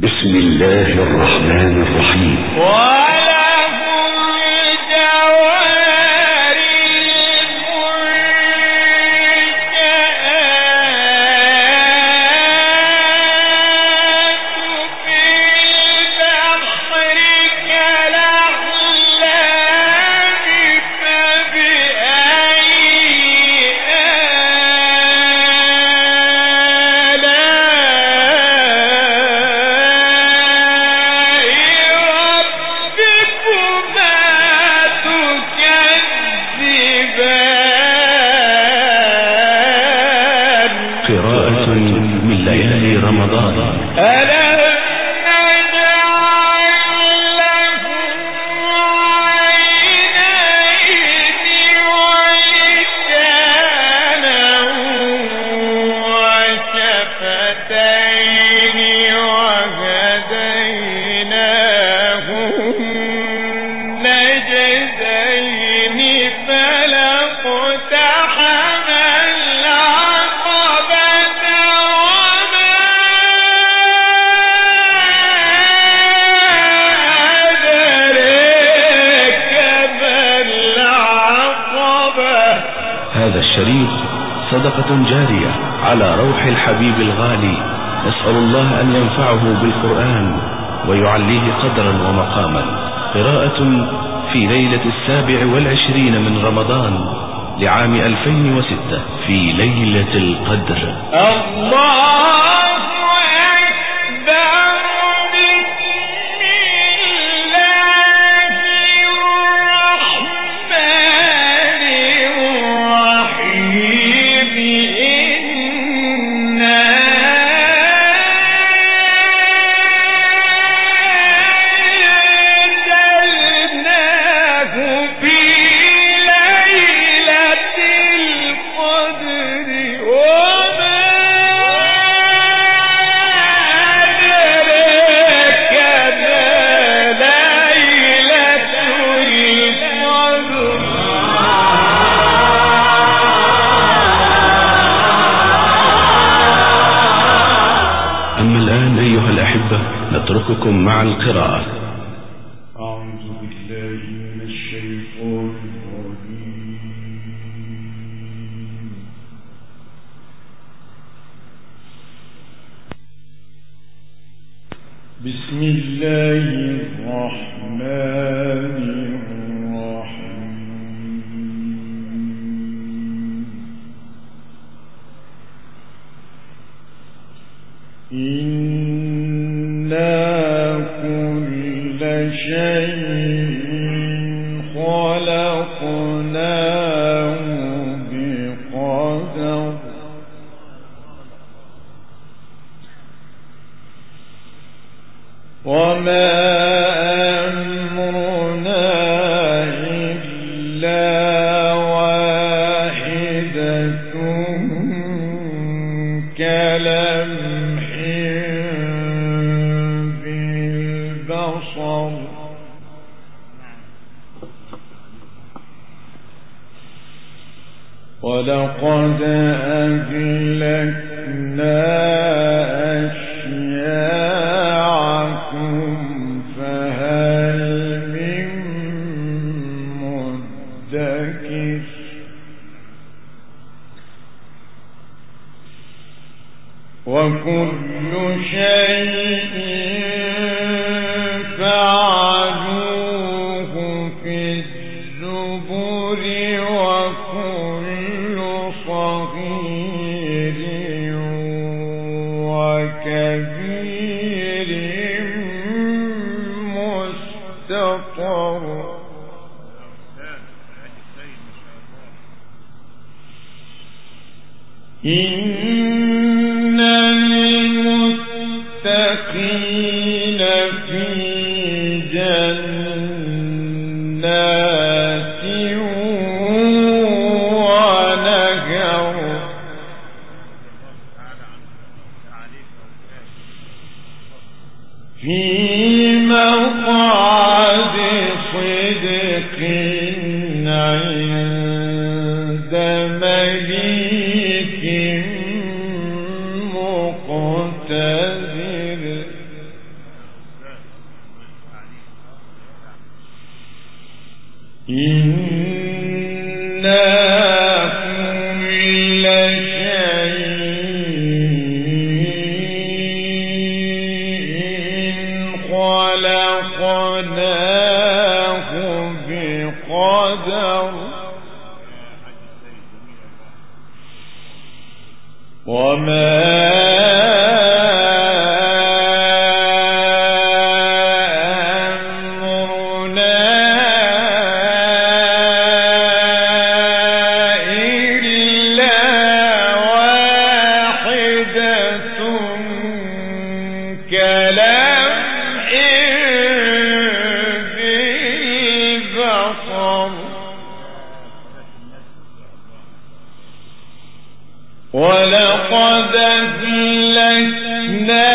بسم الله الرحمن الرحيم. قراءة من ليالي رمضان. هذا الشريط صدقة جارية على روح الحبيب الغالي، نسأل الله أن ينفعه بالقرآن ويعليه قدرا ومقاما. قراءة في ليلة 27 من رمضان لعام 2006 في ليلة القدر. أما الآن أيها الأحبة نترككم مع القراءة. أعوذ بالله من الشيطان الرجيم. بسم الله الرحمن الرحيم. إنا كل شيء خلقناه بقدر. وما أمرنا إلا واحدة كلمح بالبصر. ولقد أهلكنا أشياعكم فهل من مدكر. وكل شيء فعلوه في الزبر وكل صغير وكبير مستطر. إن المتقين في جنات ونهر. في مقعد صدق عند مليك مقتدر. وما ولقد أهلكنا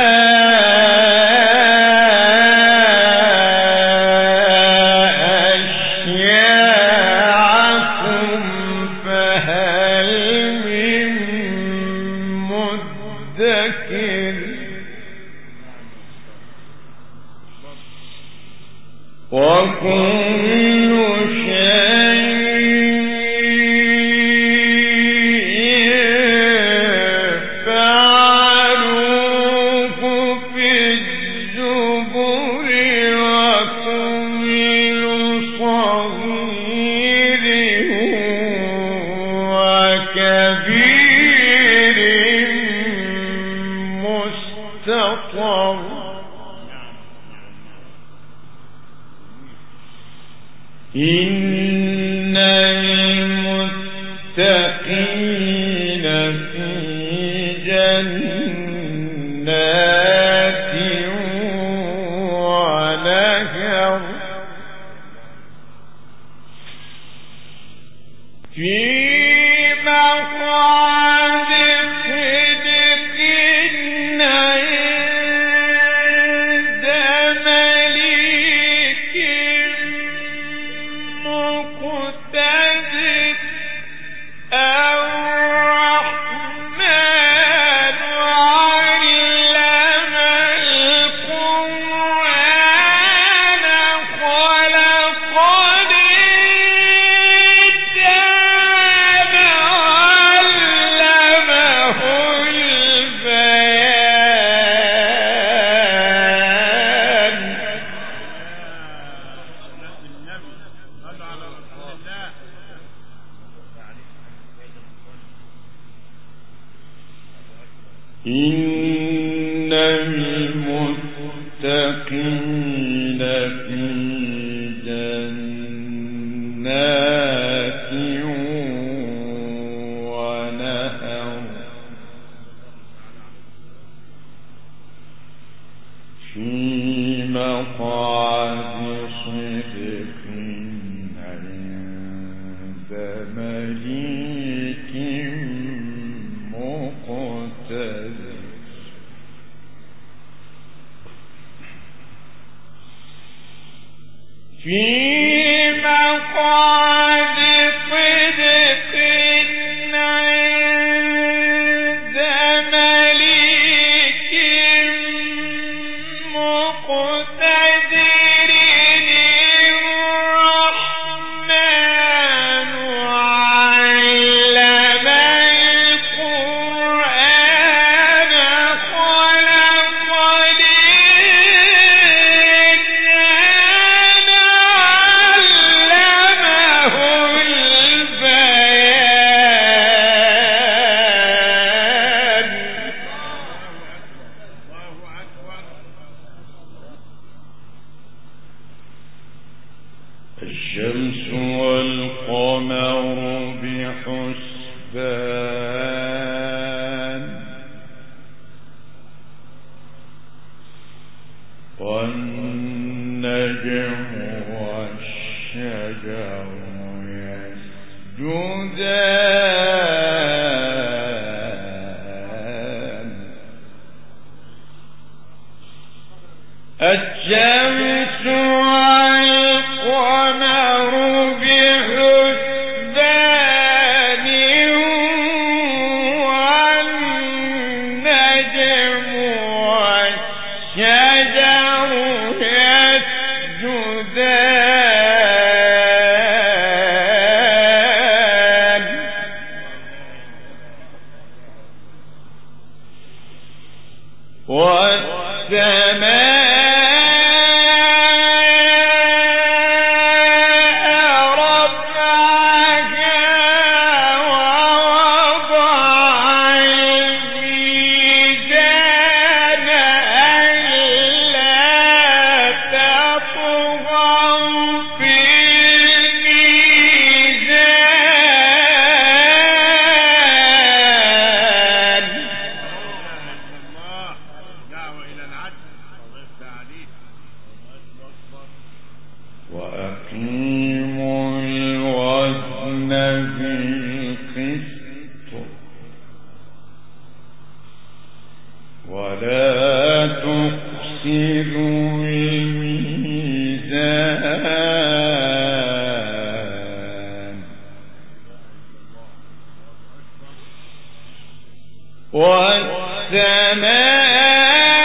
أشياعكم فهل من مدكر وكل إن المتقين في جنات ونهر في مقعد صدق عند مليك مقتدر الرحمن علم القرآن خلق الإنسان علمه البيان إن المتقين في جنات ونهر في مقعد صدق عند مليك مقتدر في مقعد صدق عند مليك مقتدر الرحمن علم القرآن خلق الإنسان علمه البيان الشمس والقمر بحسبان والنجم والشجر يسجدان الشمس والقمر بحسبان والنجم والشجر يسجدان والسماء رفعها ووضع بالقسط ولا تخسروا الميزان والسماء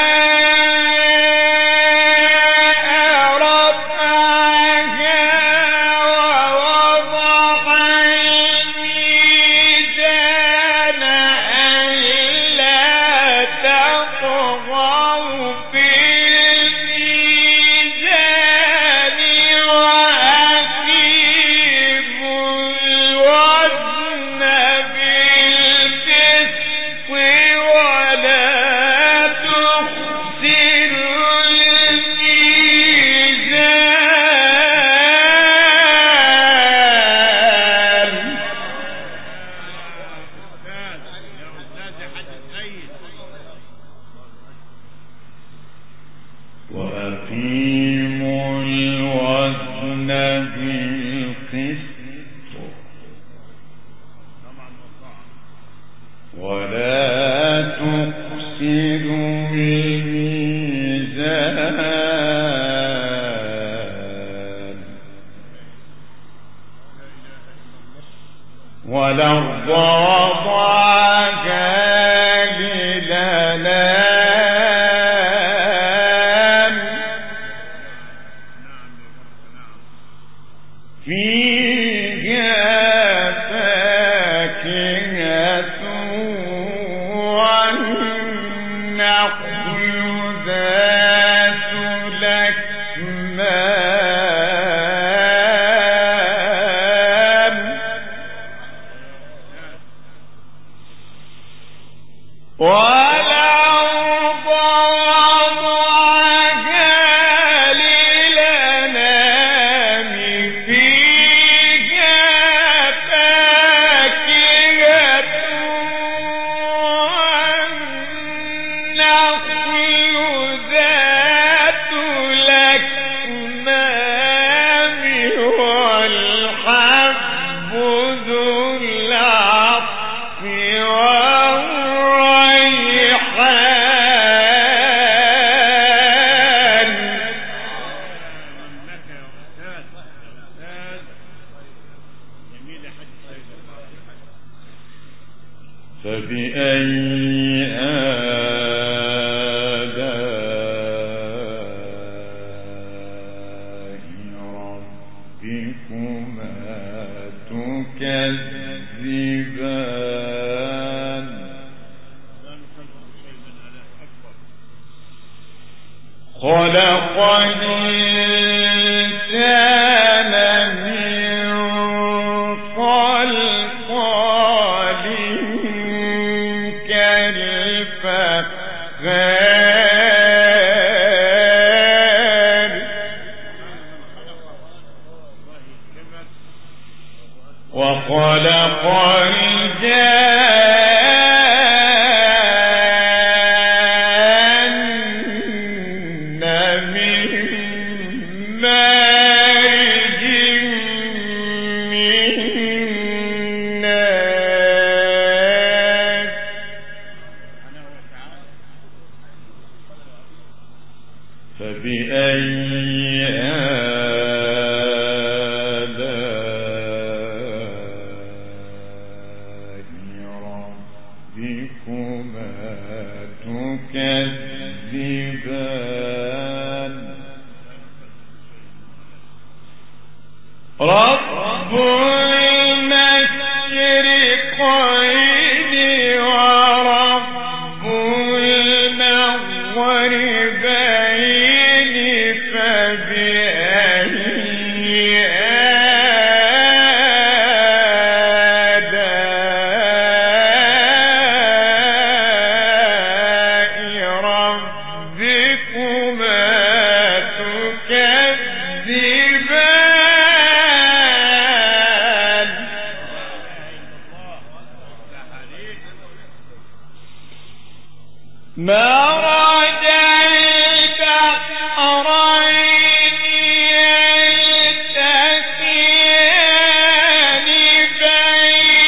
وأقيموا الوزن بالقسط ولا تخسروا الميزان والأرض وضعها للأنام فيها فاكهة والنخل ذات الأكمام والأرض وضعها للأنام فيها فاكهة والنخل ذات الأكمام والحب ذو العصف فبأي آلاء ربكما تكذبان خلق الإنسان من صلصال كالفخار وخلق الجان من مارج من نار فبأي آلاء ربكما تكذبان رب المشرقين ورب المغربين فبأي آلاء ربكما تكذبان مرج البحرين يلتقيان بينهما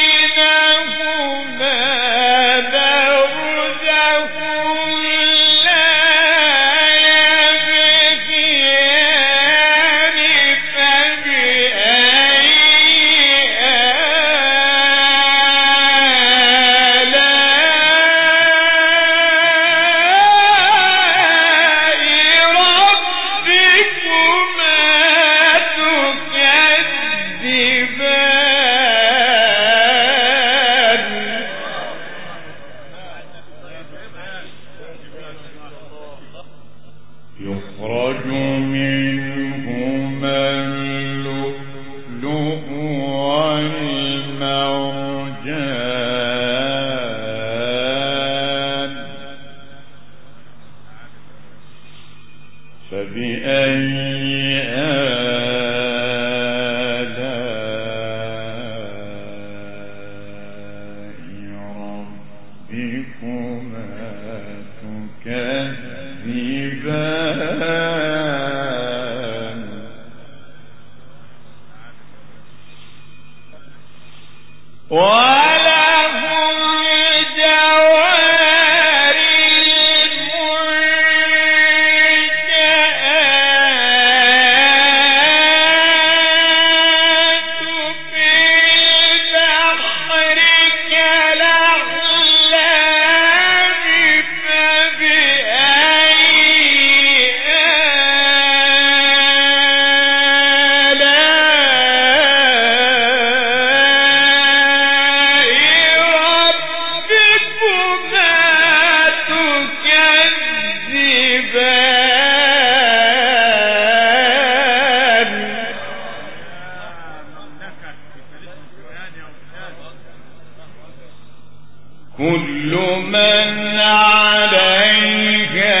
كل من عليها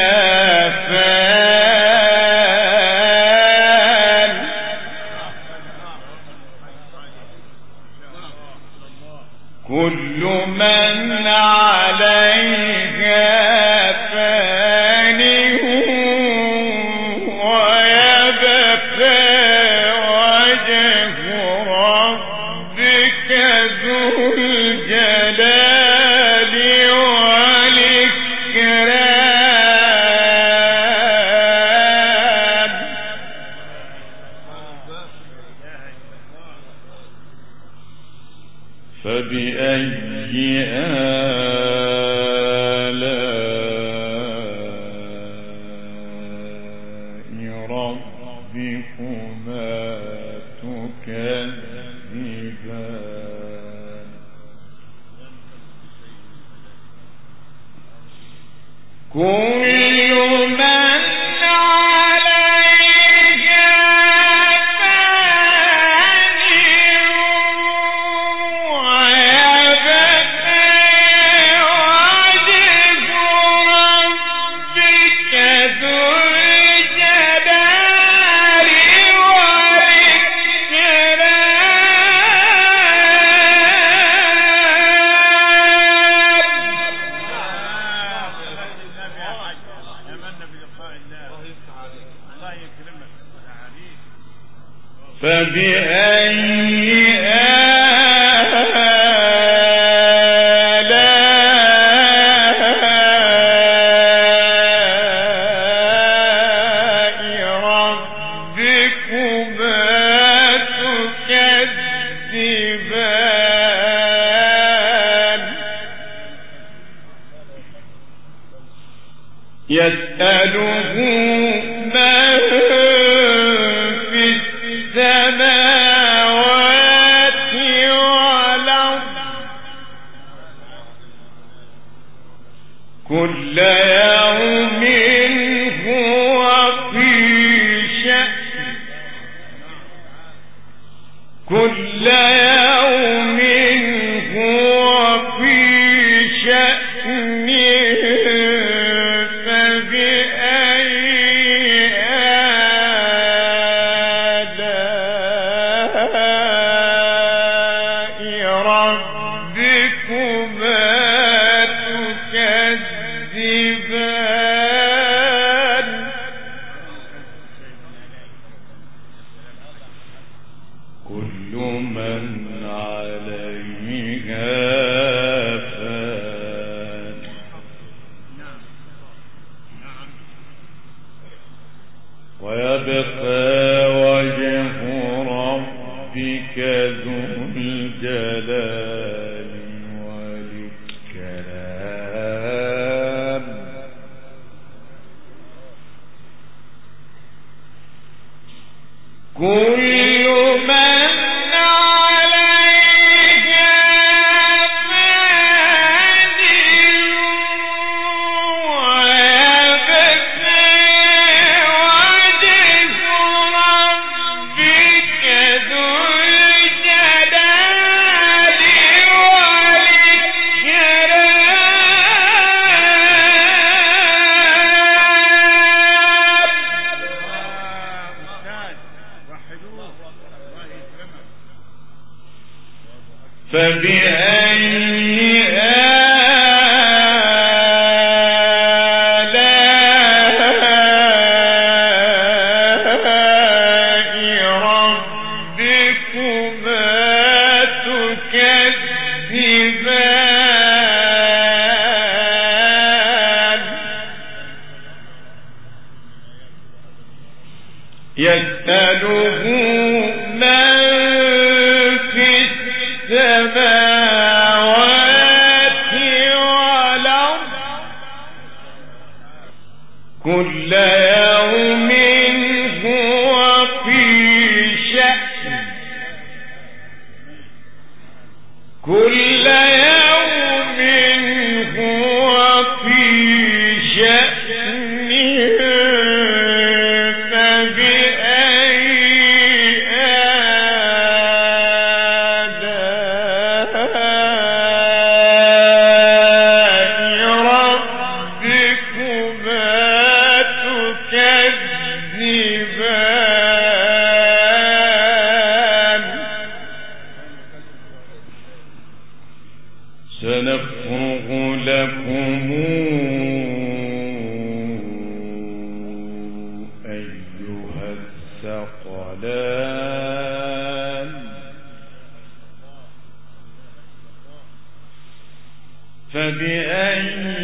فان كل من عليها فان ويبقى وجه ربك ذو الجلال والإكرام فبأي آلاء ربكما تكذبان كل من عليها فان ويبقى وجه ربك ذو الجلال فبأي آلاء ربكما تكذبان يسأله من في السماوات والأرض كل يوم هو في شأن كل يوم هو في شأن فبأي آلاء ربكما تكذبان كل من عليها فان ويبقى وجه ربك ذو الجلال والإكرام كل من عليها فان ويبقى وجه ربك ذو الجلال والإكرام فبأي آلاء ربكما تكذبان يسأله من في السماوات والأرض كل يوم هو في شأن كل يوم هو في شأن فبأي آلاء سنفرغ لكم أيها الثقلان فبأي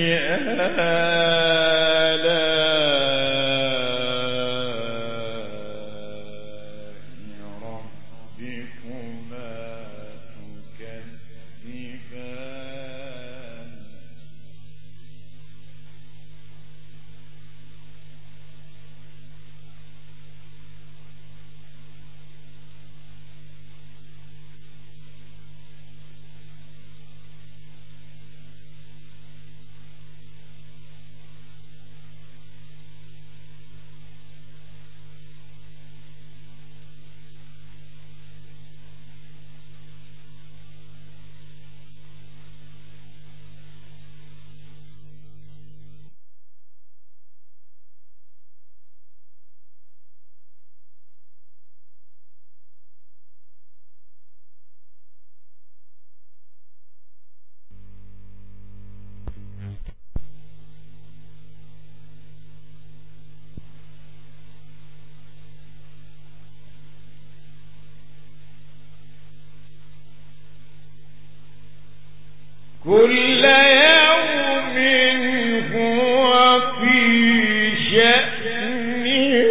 كل يوم هو في شأن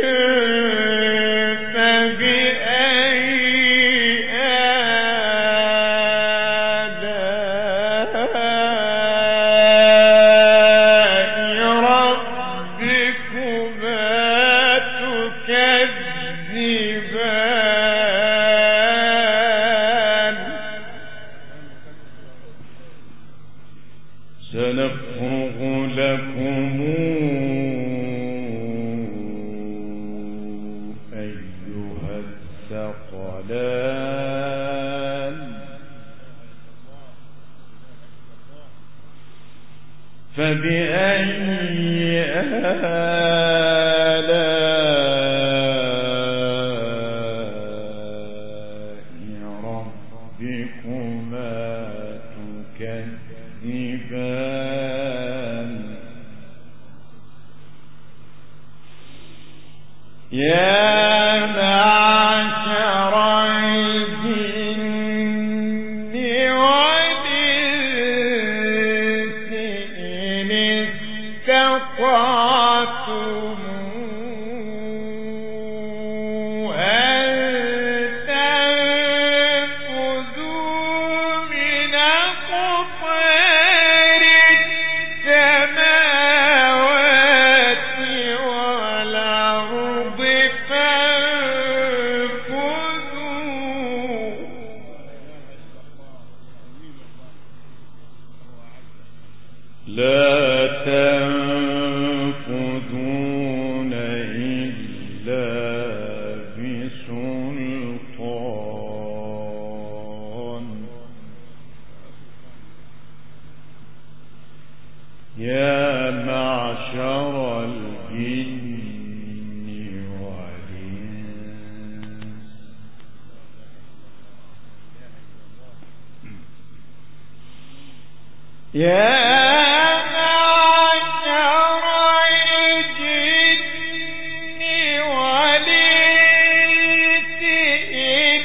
فبأي آلاء ربكما تكذبان سنفرغ لكم أيها الثقلان فبأي آلاء ربكما تكذبان يا معشر الجن والإنس إن استطعتم أن تنفذوا من أقطار السماوات والأرض فانفذوا لا تنفذون إلا بسلطان يا معشر الجن والإنس يا معشر الجن والإنس إن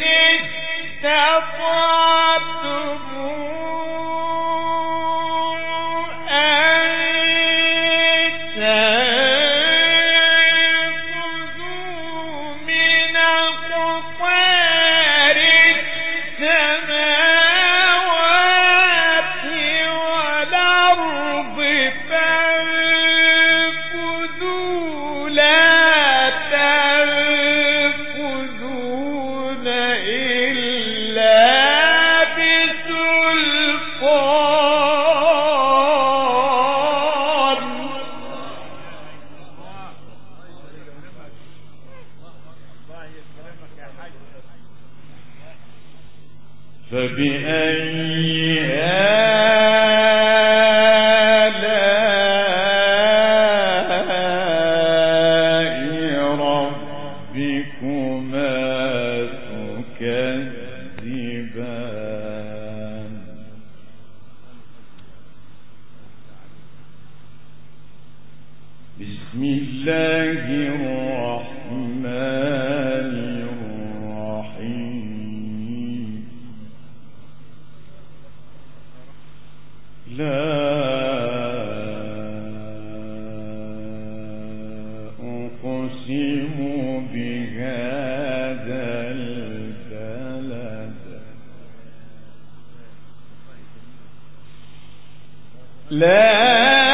استطعتم أن تنفذوا من أقطار السماوات والأرض الله الرحمن الرحيم لا أقسم بهذا البلد لا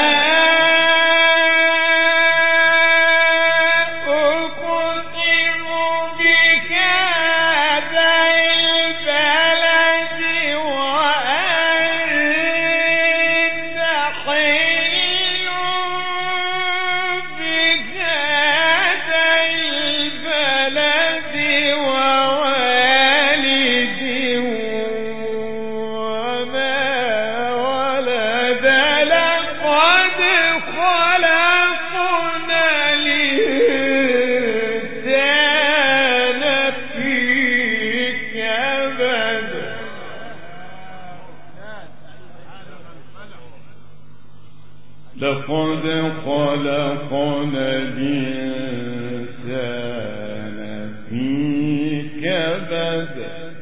لقد خلقنا الإنسان في كبد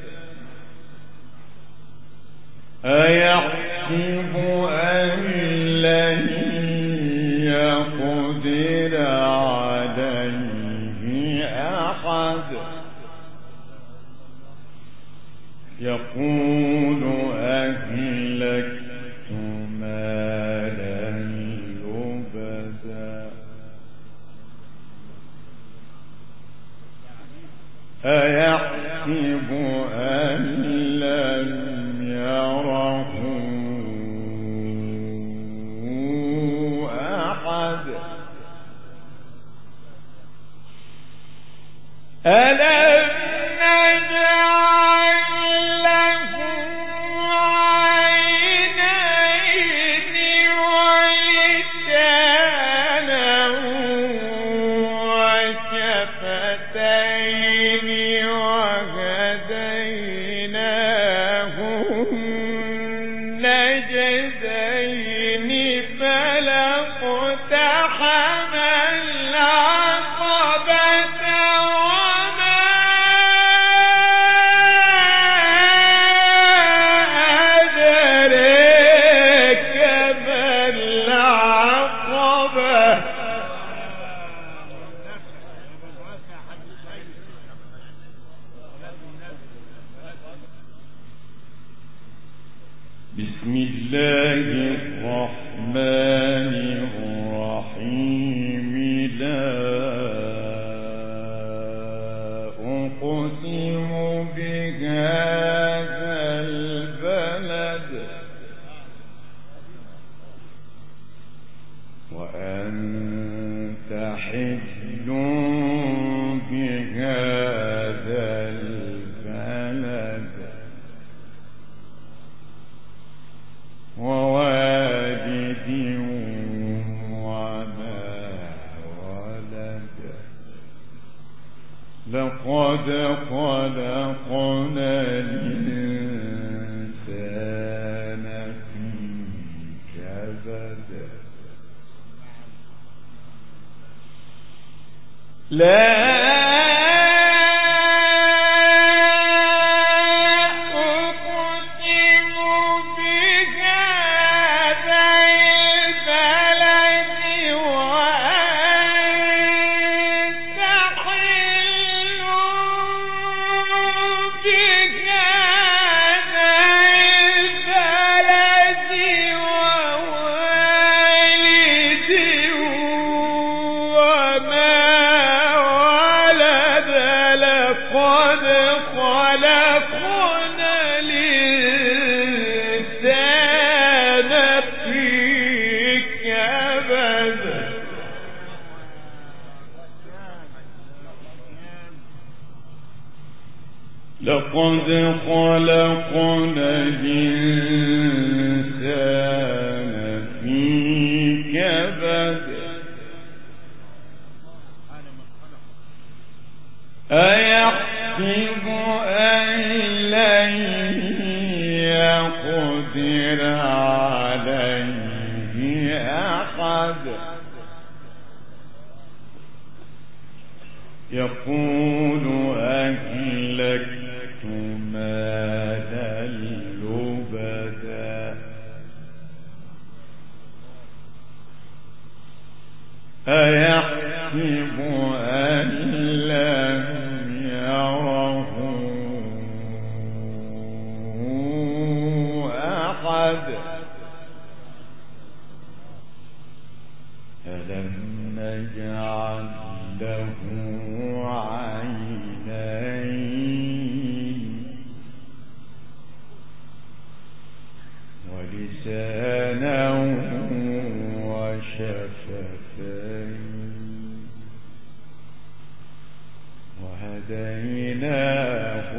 أيحسب أن لن يقدر عليه أحد يقول أهلكت مالا لبدا أيحسب أن لم يره أحد ألم نجعل له عينين ولسانا وشفتين وهديناه النجدين فلاقتحم العقبة وما أدريك ما العقبة بسم الله الرحمن الرحيم لا أقسم بهذا البلد وأنت حل بهذا البلد ووالد وما ولد لقد خلقنا الإنسان في كبد لا لقد خلقنا الإنسان في كبد أيحسب أن لن يقدر عليه أحد يقول أهلكت مالا لبدا أيحسب أن لم يره أحد ألم نجعل له عينين ولسانا وشفتين وهديناه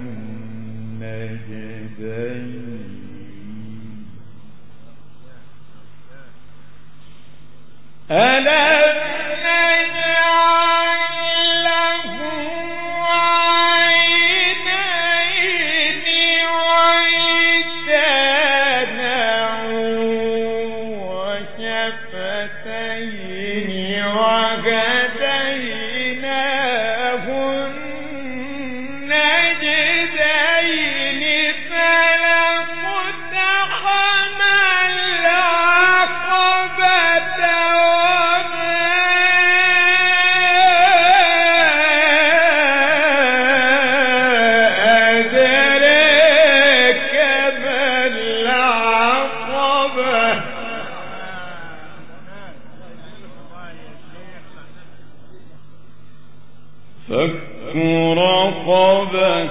النجدين ألم نجعل له عينين ولسانا وشفتين وهديناه النجدين فلاقتحم العقبة فك رقبة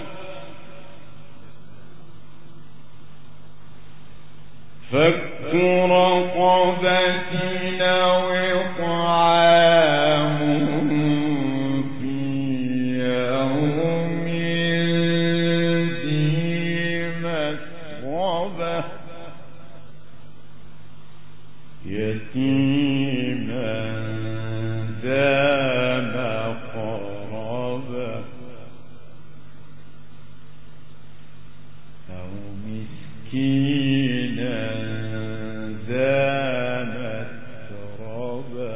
أو إطعام في يوم ذي مسغبة يتيما ذا مقربة أو مسكينا ذا متربة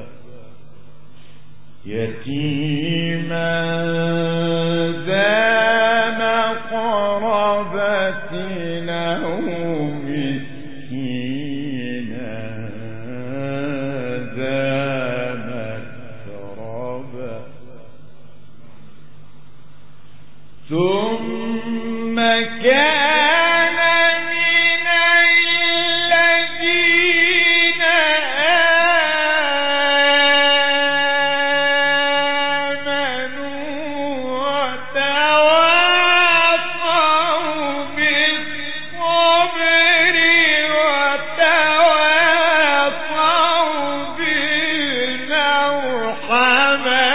يتيما ذا مقربة أو مسكينا ذا متربة ثم كان من الذين آمنوا وتواصوا بالصبر وتواصوا بالمرحمة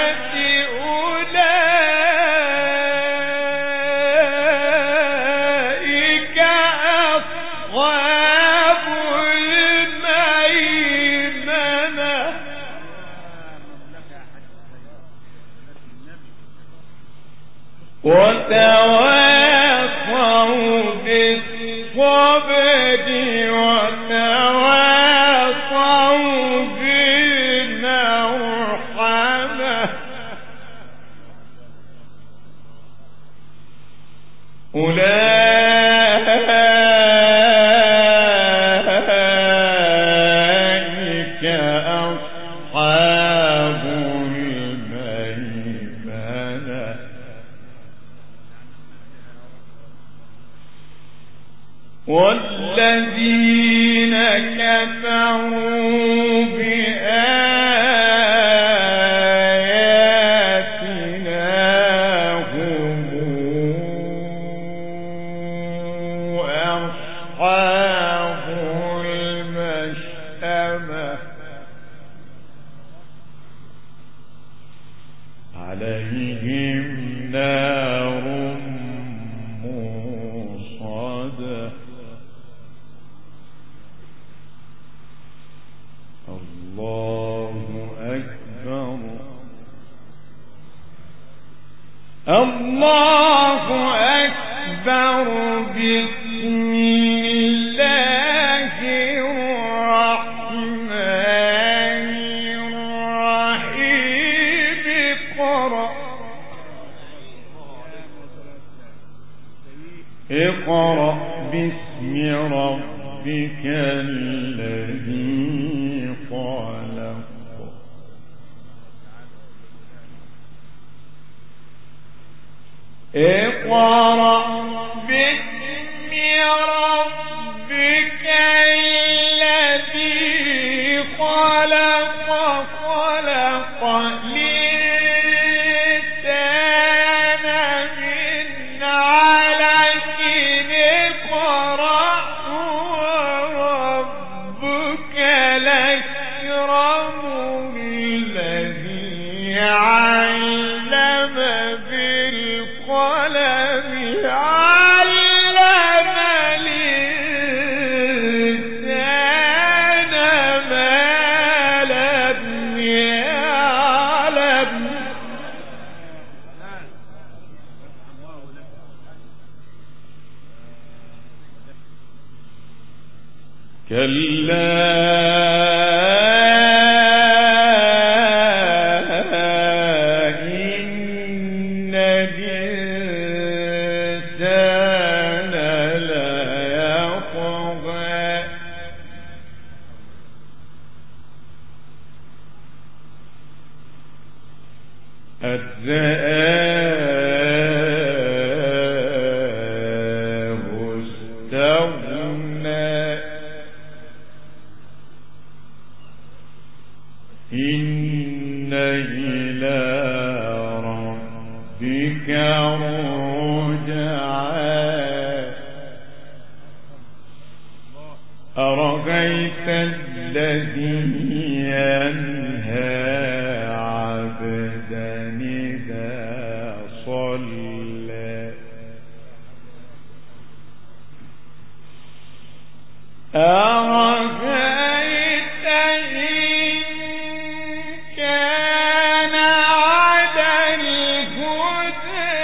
وتواصوا بالصبر وتواصوا بالمرحمة أولئك أصحاب الميمنة والذين كفروا بآياتنا هم أصحاب المشأمة عليهم نار موصدة الله ربك الذي خلق اقرأ باسم ربك الذي خلق خلق الإنسان من علق اقرأ وربك الأكرم الذي علم بالقلم علم الإنسان ما لم يعلم كلا إن الإنسان ليطغى أن رآه استغنى إن إلى ربك رجعا أرأيت الذي ينهى عبدا إذا صلى أرأيت إن كان على الهدى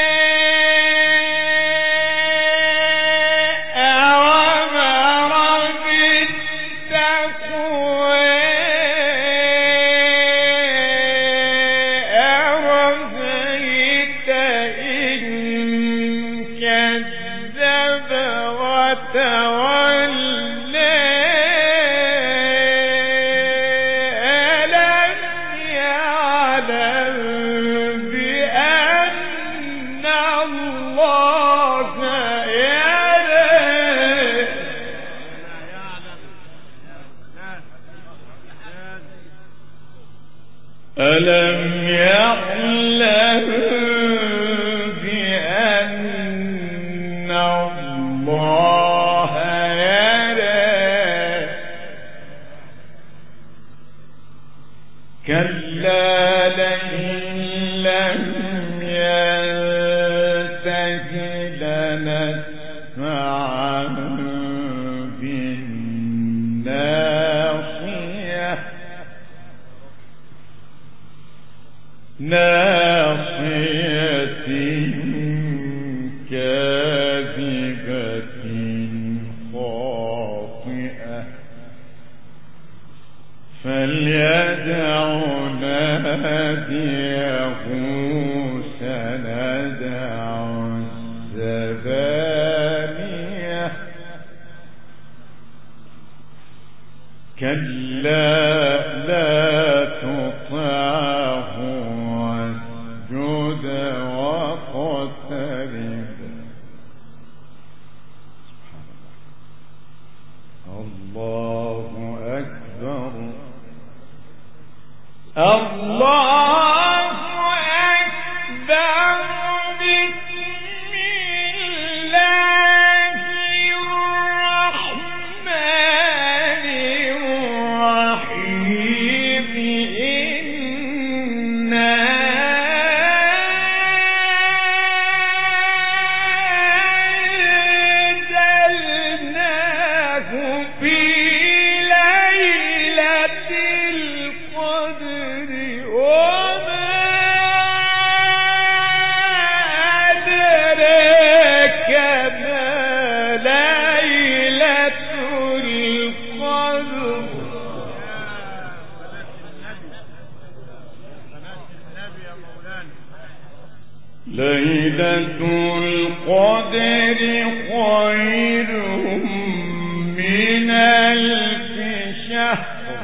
أوامر بالتقوى أرأيت إن كذب وتولى ألم يعلم بأن الله يرى ألم يعلم بأن الله يرى كلا لئن لم ينته لنسمعا بالناصية ناصية كاذبة خاطئة فليدع ناديه سندع الزبانية كلا لا تطعه واسجد واقترب الله أكبر الله أكبر بسم الله الرحمن الرحيم إنا أنزلناه في ليلة القدر وما أدراك ما ليلة القدر ليلة القدر خير من من 1000 شهر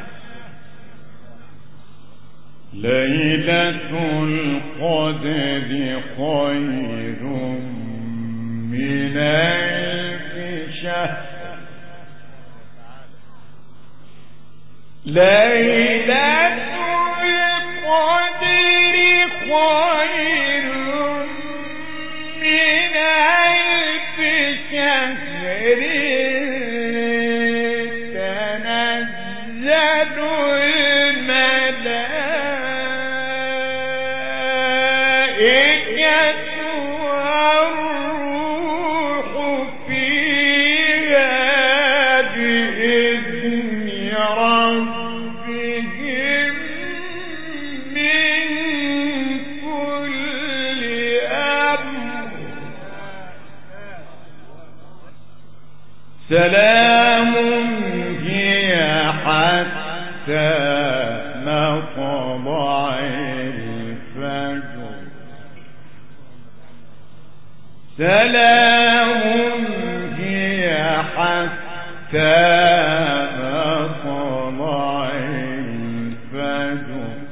ليلة القدر خير من 1000 شهر ليلة القدر خير من 1000 شهر تنزل الملائكة والروح فيها بإذن ربهم من كل أمر سلام هي حتى مطلع الفجر سلام هي حتى مطلع الفجر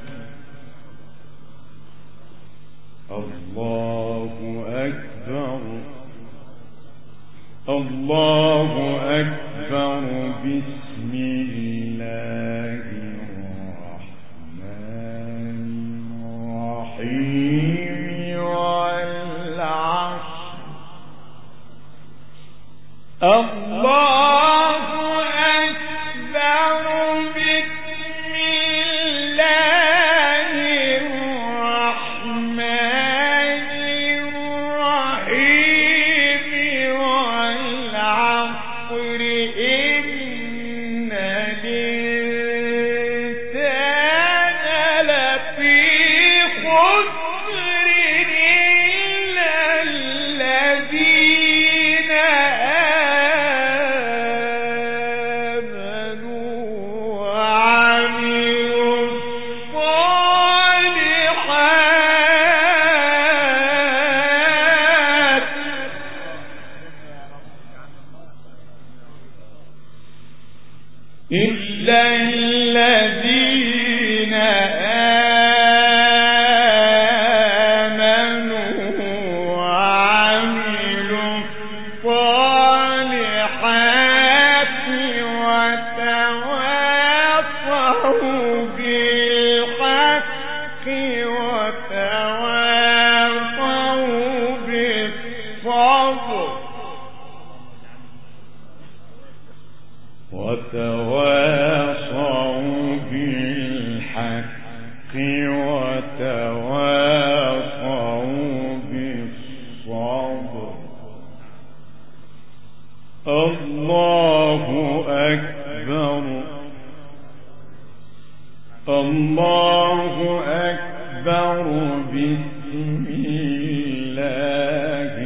الله أكبر الله أكبر بسم الله الرحمن الرحيم والعصر الله أكبر بسم الله الرحمن الرحيم والعصر إن الإنسان لفي خسر إلا الذين آمنوا وعملوا الصالحات إلا الذين آمنوا وعملوا الصالحات وتواصوا بالحق وتواصوا بالصبر وتواصوا بالحق وتواصوا بالصبر الله أكبر الله أكبر بسم الله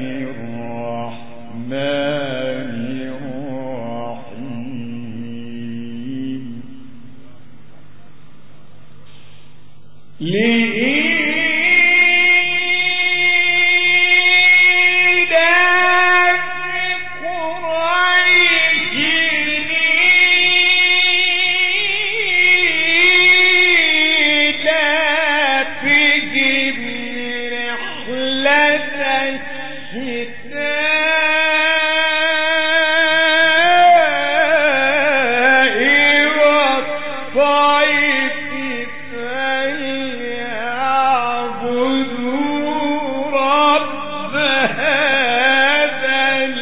الرحمن الرحيم لإيلاف قريش إيلافهم رحلة الشتاء والصيف فليعبدوا رب هذا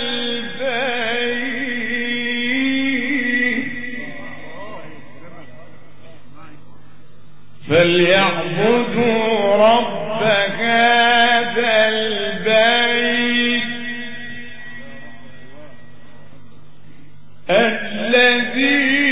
البيت فليعبدوا رب هذا البيت الذي